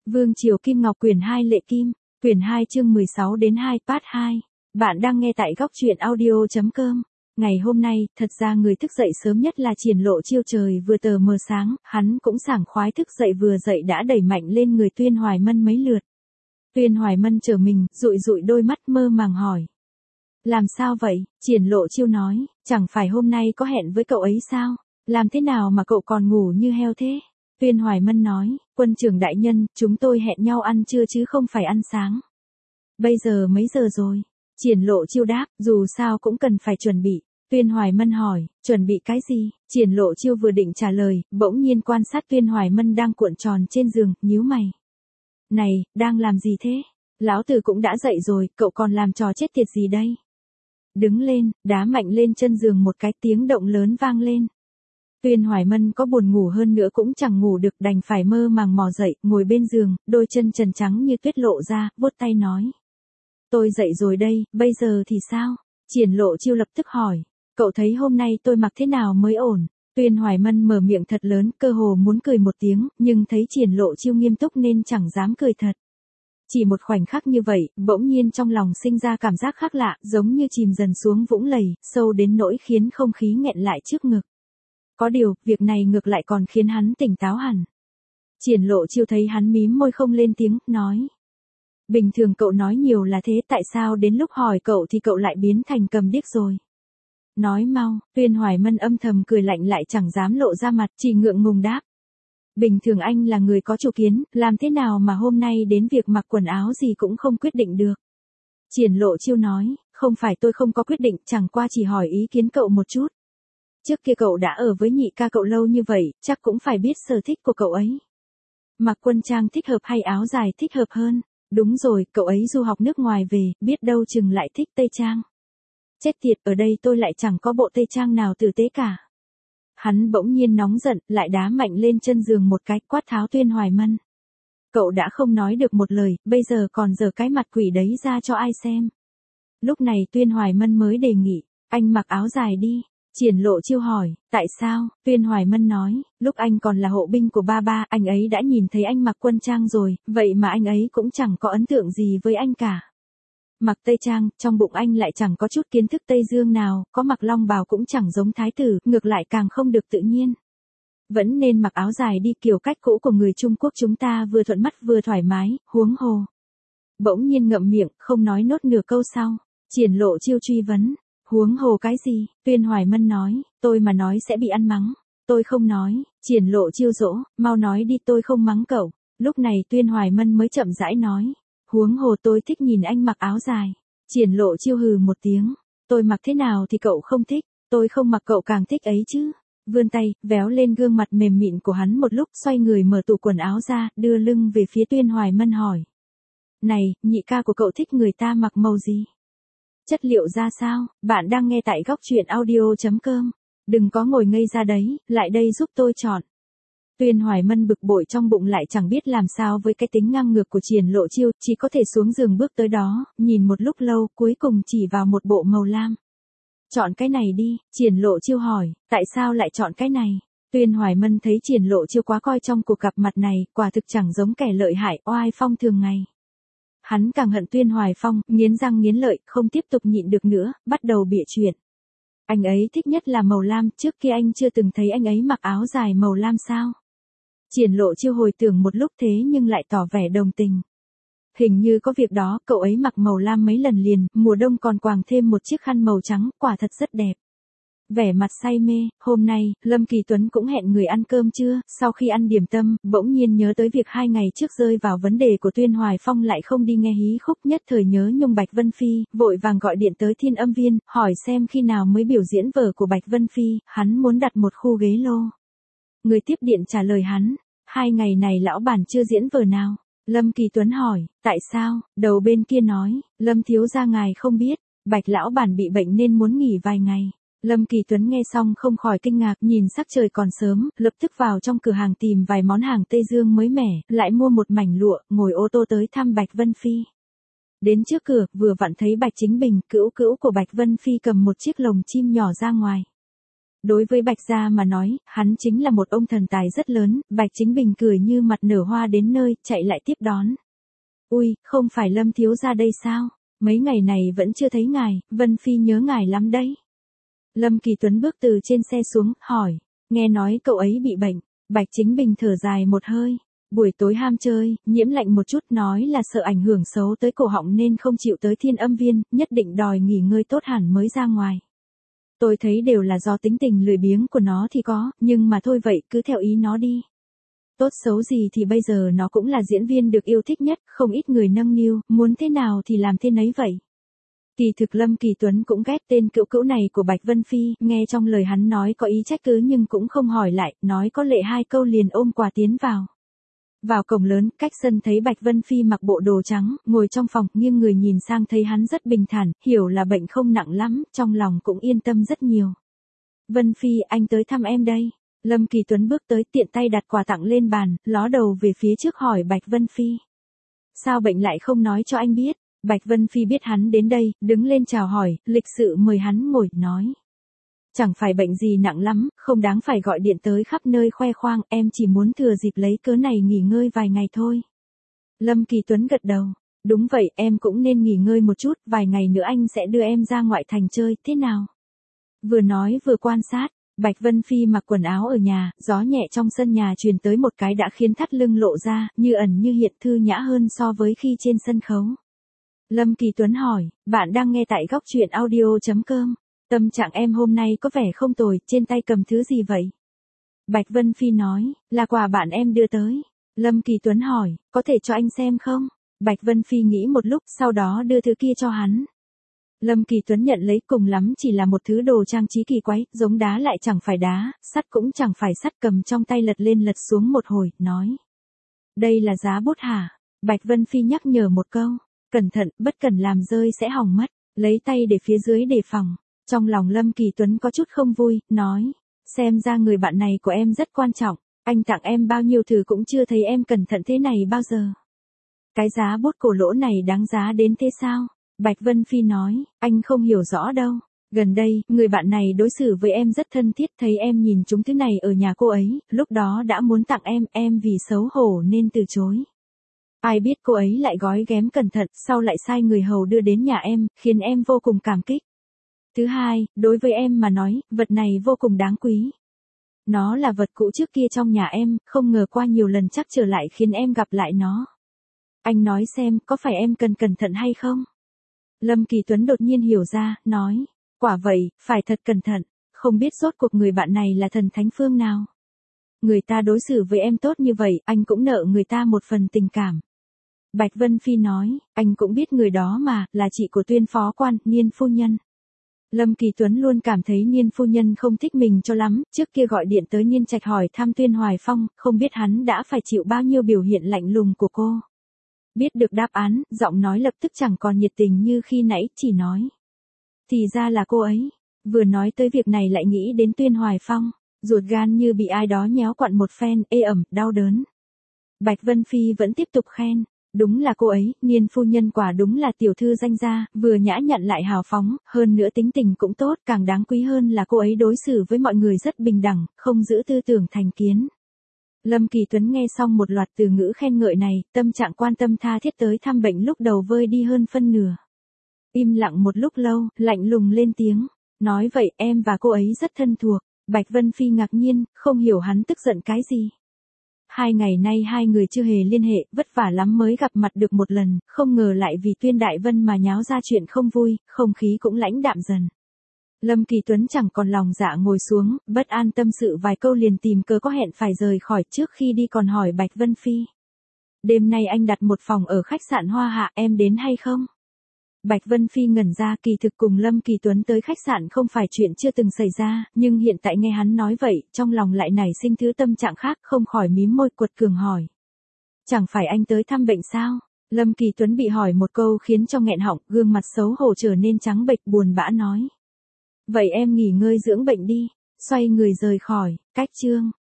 Vương Triều Kim Ngọc quyển 2 Lệ Kim, quyển 2 chương 16 đến 2 part 2. Bạn đang nghe tại góc truyện audio.com. Ngày hôm nay, thật ra người thức dậy sớm nhất là Triển Lộ Chiêu, trời vừa tờ mờ sáng, hắn cũng sảng khoái thức dậy, vừa dậy đã đẩy mạnh lên người Tuyên Hoài Mân mấy lượt. Tuyên Hoài Mân trở mình, dụi dụi đôi mắt mơ màng hỏi. Làm sao vậy? Triển Lộ Chiêu nói, chẳng phải hôm nay có hẹn với cậu ấy sao? Làm thế nào mà cậu còn ngủ như heo thế? Tuyên Hoài Mân nói, quân trưởng đại nhân, chúng tôi hẹn nhau ăn trưa chứ không phải ăn sáng. Bây giờ mấy giờ rồi? Triển Lộ Chiêu đáp, dù sao cũng cần phải chuẩn bị. Tuyên Hoài Mân hỏi, chuẩn bị cái gì? Triển Lộ Chiêu vừa định trả lời, bỗng nhiên quan sát Tuyên Hoài Mân đang cuộn tròn trên giường, nhíu mày. Này, đang làm gì thế? Lão tử cũng đã dậy rồi, cậu còn làm trò chết tiệt gì đây? Đứng lên, đá mạnh lên chân giường một cái, tiếng động lớn vang lên. Tuyên Hoài Mân có buồn ngủ hơn nữa cũng chẳng ngủ được, đành phải mơ màng mò dậy, ngồi bên giường, đôi chân trần trắng như tuyết lộ ra, vuốt tay nói. Tôi dậy rồi đây, bây giờ thì sao? Triển Lộ Chiêu lập tức hỏi. Cậu thấy hôm nay tôi mặc thế nào mới ổn? Tuyên Hoài Mân mở miệng thật lớn, cơ hồ muốn cười một tiếng, nhưng thấy Triển Lộ Chiêu nghiêm túc nên chẳng dám cười thật. Chỉ một khoảnh khắc như vậy, bỗng nhiên trong lòng sinh ra cảm giác khác lạ, giống như chìm dần xuống vũng lầy, sâu đến nỗi khiến không khí nghẹn lại trước ngực. Có điều, việc này ngược lại còn khiến hắn tỉnh táo hẳn. Triển Lộ Chiêu thấy hắn mím môi không lên tiếng, nói. Bình thường cậu nói nhiều là thế, tại sao đến lúc hỏi cậu thì cậu lại biến thành cầm điếc rồi? Nói mau. Tuyên Hoài Mân âm thầm cười lạnh lại chẳng dám lộ ra mặt, chỉ ngượng ngùng đáp. Bình thường anh là người có chủ kiến, làm thế nào mà hôm nay đến việc mặc quần áo gì cũng không quyết định được? Triển Lộ Chiêu nói, không phải tôi không có quyết định, chẳng qua chỉ hỏi ý kiến cậu một chút. Trước kia cậu đã ở với nhị ca cậu lâu như vậy, chắc cũng phải biết sở thích của cậu ấy. Mặc quân trang thích hợp hay áo dài thích hợp hơn? Đúng rồi, cậu ấy du học nước ngoài về, biết đâu chừng lại thích tây trang. Chết tiệt, ở đây tôi lại chẳng có bộ tây trang nào tử tế cả. Hắn bỗng nhiên nóng giận, lại đá mạnh lên chân giường một cái, quát tháo Tuyên Hoài Mân. Cậu đã không nói được một lời, bây giờ còn giở cái mặt quỷ đấy ra cho ai xem. Lúc này Tuyên Hoài Mân mới đề nghị, anh mặc áo dài đi. Triển Lộ Chiêu hỏi, tại sao? Tuyên Hoài Mân nói, lúc anh còn là hộ binh của ba, anh ấy đã nhìn thấy anh mặc quân trang rồi, vậy mà anh ấy cũng chẳng có ấn tượng gì với anh cả. Mặc tây trang, trong bụng anh lại chẳng có chút kiến thức Tây Dương nào, có mặc long bào cũng chẳng giống thái tử, ngược lại càng không được tự nhiên. Vẫn nên mặc áo dài đi, kiểu cách cũ của người Trung Quốc chúng ta vừa thuận mắt vừa thoải mái, huống hồ. Bỗng nhiên ngậm miệng, không nói nốt nửa câu sau. Triển Lộ Chiêu truy vấn. Huống hồ cái gì? Tuyên Hoài Mân nói, tôi mà nói sẽ bị ăn mắng. Tôi không nói. Triển Lộ Chiêu dỗ, mau nói đi, tôi không mắng cậu. Lúc này Tuyên Hoài Mân mới chậm rãi nói. Huống hồ tôi thích nhìn anh mặc áo dài. Triển Lộ Chiêu hừ một tiếng. Tôi mặc thế nào thì cậu không thích, tôi không mặc cậu càng thích ấy chứ. Vươn tay, véo lên gương mặt mềm mịn của hắn một lúc, xoay người mở tủ quần áo ra, đưa lưng về phía Tuyên Hoài Mân hỏi. Này, nhị ca của cậu thích người ta mặc màu gì? Chất liệu ra sao? Bạn đang nghe tại góc truyện audio.com. Đừng có ngồi ngây ra đấy, lại đây giúp tôi chọn. Tuyên Hoài Mân bực bội trong bụng, lại chẳng biết làm sao với cái tính ngang ngược của Triển Lộ Chiêu, chỉ có thể xuống giường bước tới đó, nhìn một lúc lâu, cuối cùng chỉ vào một bộ màu lam. Chọn cái này đi. Triển Lộ Chiêu hỏi, tại sao lại chọn cái này? Tuyên Hoài Mân thấy Triển Lộ Chiêu quá coi trong cuộc gặp mặt này, quả thực chẳng giống kẻ lợi hại, oai phong thường ngày. Hắn càng hận Tuyên Hoài Phong, nghiến răng nghiến lợi, không tiếp tục nhịn được nữa, bắt đầu bịa chuyện. Anh ấy thích nhất là màu lam, trước kia anh chưa từng thấy anh ấy mặc áo dài màu lam sao? Triển Lộ Chiêu hồi tưởng một lúc thế nhưng lại tỏ vẻ đồng tình. Hình như có việc đó, cậu ấy mặc màu lam mấy lần liền, mùa đông còn quàng thêm một chiếc khăn màu trắng, quả thật rất đẹp. Vẻ mặt say mê, hôm nay, Lâm Kỳ Tuấn cũng hẹn người ăn cơm trưa, sau khi ăn điểm tâm, bỗng nhiên nhớ tới việc 2 ngày trước rơi vào vấn đề của Tuyên Hoài Phong lại không đi nghe hí khúc, nhất thời nhớ nhung Bạch Vân Phi, vội vàng gọi điện tới Thiên Âm Viên, hỏi xem khi nào mới biểu diễn vở của Bạch Vân Phi, hắn muốn đặt một khu ghế lô. Người tiếp điện trả lời hắn, 2 ngày này lão bản chưa diễn vở nào. Lâm Kỳ Tuấn hỏi, tại sao? Đầu bên kia nói, Lâm thiếu gia ngài không biết, Bạch lão bản bị bệnh nên muốn nghỉ vài ngày. Lâm Kỳ Tuấn nghe xong không khỏi kinh ngạc, nhìn sắc trời còn sớm, lập tức vào trong cửa hàng tìm vài món hàng Tây Dương mới mẻ, lại mua một mảnh lụa, ngồi ô tô tới thăm Bạch Vân Phi. Đến trước cửa, vừa vặn thấy Bạch Chính Bình, cữu cữu của Bạch Vân Phi cầm một chiếc lồng chim nhỏ ra ngoài. Đối với Bạch gia mà nói, hắn chính là một ông thần tài rất lớn, Bạch Chính Bình cười như mặt nở hoa đến nơi, chạy lại tiếp đón. Ui, không phải Lâm thiếu gia đây sao? Mấy ngày này vẫn chưa thấy ngài, Vân Phi nhớ ngài lắm đấy. Lâm Kỳ Tuấn bước từ trên xe xuống, hỏi, nghe nói cậu ấy bị bệnh. Bạch Chính Bình thở dài một hơi. Buổi tối ham chơi, nhiễm lạnh một chút, nói là sợ ảnh hưởng xấu tới cổ họng nên không chịu tới Thiên Âm Viên, nhất định đòi nghỉ ngơi tốt hẳn mới ra ngoài. Tôi thấy đều là do tính tình lười biếng của nó thì có, nhưng mà thôi vậy, cứ theo ý nó đi. Tốt xấu gì thì bây giờ nó cũng là diễn viên được yêu thích nhất, không ít người nâng niu, muốn thế nào thì làm thế nấy vậy. Kỳ thực Lâm Kỳ Tuấn cũng ghét tên cữu cữu này của Bạch Vân Phi, nghe trong lời hắn nói có ý trách cứ nhưng cũng không hỏi lại, nói có lệ 2 câu liền ôm quà tiến vào. Vào cổng lớn, cách sân thấy Bạch Vân Phi mặc bộ đồ trắng, ngồi trong phòng, nghiêng người nhìn sang thấy hắn rất bình thản, hiểu là bệnh không nặng lắm, trong lòng cũng yên tâm rất nhiều. Vân Phi, anh tới thăm em đây. Lâm Kỳ Tuấn bước tới, tiện tay đặt quà tặng lên bàn, ló đầu về phía trước hỏi Bạch Vân Phi. Sao bệnh lại không nói cho anh biết? Bạch Vân Phi biết hắn đến đây, đứng lên chào hỏi, lịch sự mời hắn ngồi, nói. Chẳng phải bệnh gì nặng lắm, không đáng phải gọi điện tới khắp nơi khoe khoang, em chỉ muốn thừa dịp lấy cớ này nghỉ ngơi vài ngày thôi. Lâm Kỳ Tuấn gật đầu. Đúng vậy, em cũng nên nghỉ ngơi một chút, vài ngày nữa anh sẽ đưa em ra ngoại thành chơi, thế nào? Vừa nói vừa quan sát. Bạch Vân Phi mặc quần áo ở nhà, gió nhẹ trong sân nhà truyền tới một cái đã khiến thắt lưng lộ ra, như ẩn như hiện, thư nhã hơn so với khi trên sân khấu. Lâm Kỳ Tuấn hỏi, bạn đang nghe tại góc truyện audio.com. Tâm trạng em hôm nay có vẻ không tồi, trên tay cầm thứ gì vậy? Bạch Vân Phi nói, là quà bạn em đưa tới. Lâm Kỳ Tuấn hỏi, có thể cho anh xem không? Bạch Vân Phi nghĩ một lúc, sau đó đưa thứ kia cho hắn. Lâm Kỳ Tuấn nhận lấy, cùng lắm chỉ là một thứ đồ trang trí kỳ quái, giống đá lại chẳng phải đá, sắt cũng chẳng phải sắt, cầm trong tay lật lên lật xuống một hồi, nói. Đây là giá bút hả? Bạch Vân Phi nhắc nhở một câu. Cẩn thận, bất cần làm rơi sẽ hỏng mất. Lấy tay để phía dưới đề phòng. Trong lòng Lâm Kỳ Tuấn có chút không vui, nói. Xem ra người bạn này của em rất quan trọng. Anh tặng em bao nhiêu thứ cũng chưa thấy em cẩn thận thế này bao giờ. Cái giá bút cổ lỗ này đáng giá đến thế sao? Bạch Vân Phi nói, anh không hiểu rõ đâu. Gần đây, người bạn này đối xử với em rất thân thiết, thấy em nhìn chúng thứ này ở nhà cô ấy, lúc đó đã muốn tặng em vì xấu hổ nên từ chối. Ai biết cô ấy lại gói ghém cẩn thận, sau lại sai người hầu đưa đến nhà em, khiến em vô cùng cảm kích. Thứ hai, đối với em mà nói, vật này vô cùng đáng quý. Nó là vật cũ trước kia trong nhà em, không ngờ qua nhiều lần chắc trở lại khiến em gặp lại nó. Anh nói xem, có phải em cần cẩn thận hay không? Lâm Kỳ Tuấn đột nhiên hiểu ra, nói. Quả vậy, phải thật cẩn thận, không biết rốt cuộc người bạn này là thần thánh phương nào. Người ta đối xử với em tốt như vậy, anh cũng nợ người ta một phần tình cảm. Bạch Vân Phi nói, anh cũng biết người đó mà, là chị của Tuyên phó quan, Niên phu nhân. Lâm Kỳ Tuấn luôn cảm thấy Niên phu nhân không thích mình cho lắm, trước kia gọi điện tới Niên Trạch hỏi thăm Tuyên Hoài Phong, không biết hắn đã phải chịu bao nhiêu biểu hiện lạnh lùng của cô. Biết được đáp án, giọng nói lập tức chẳng còn nhiệt tình như khi nãy, chỉ nói. Thì ra là cô ấy. Vừa nói tới việc này lại nghĩ đến Tuyên Hoài Phong, ruột gan như bị ai đó nhéo quặn một phen, ê ẩm, đau đớn. Bạch Vân Phi vẫn tiếp tục khen. Đúng là cô ấy, Niên phu nhân quả đúng là tiểu thư danh gia, vừa nhã nhặn lại hào phóng, hơn nữa tính tình cũng tốt, càng đáng quý hơn là cô ấy đối xử với mọi người rất bình đẳng, không giữ tư tưởng thành kiến. Lâm Kỳ Tuấn nghe xong một loạt từ ngữ khen ngợi này, tâm trạng quan tâm tha thiết tới thăm bệnh lúc đầu vơi đi hơn phân nửa. Im lặng một lúc lâu, lạnh lùng lên tiếng, nói vậy em và cô ấy rất thân thuộc. Bạch Vân Phi ngạc nhiên, không hiểu hắn tức giận cái gì. 2 ngày nay hai người chưa hề liên hệ, vất vả lắm mới gặp mặt được một lần, không ngờ lại vì Tuyên Đại Vân mà nháo ra chuyện không vui, không khí cũng lãnh đạm dần. Lâm Kỳ Tuấn chẳng còn lòng dạ ngồi xuống, bất an tâm sự vài câu liền tìm cớ có hẹn phải rời khỏi, trước khi đi còn hỏi Bạch Vân Phi. Đêm nay anh đặt một phòng ở khách sạn Hoa Hạ, em đến hay không? Bạch Vân Phi ngẩn ra, kỳ thực cùng Lâm Kỳ Tuấn tới khách sạn không phải chuyện chưa từng xảy ra, nhưng hiện tại nghe hắn nói vậy, trong lòng lại nảy sinh thứ tâm trạng khác, không khỏi mím môi quật cường hỏi. Chẳng phải anh tới thăm bệnh sao? Lâm Kỳ Tuấn bị hỏi một câu khiến cho nghẹn họng, gương mặt xấu hổ trở nên trắng bệch, buồn bã nói. Vậy em nghỉ ngơi dưỡng bệnh đi, xoay người rời khỏi, cách chương.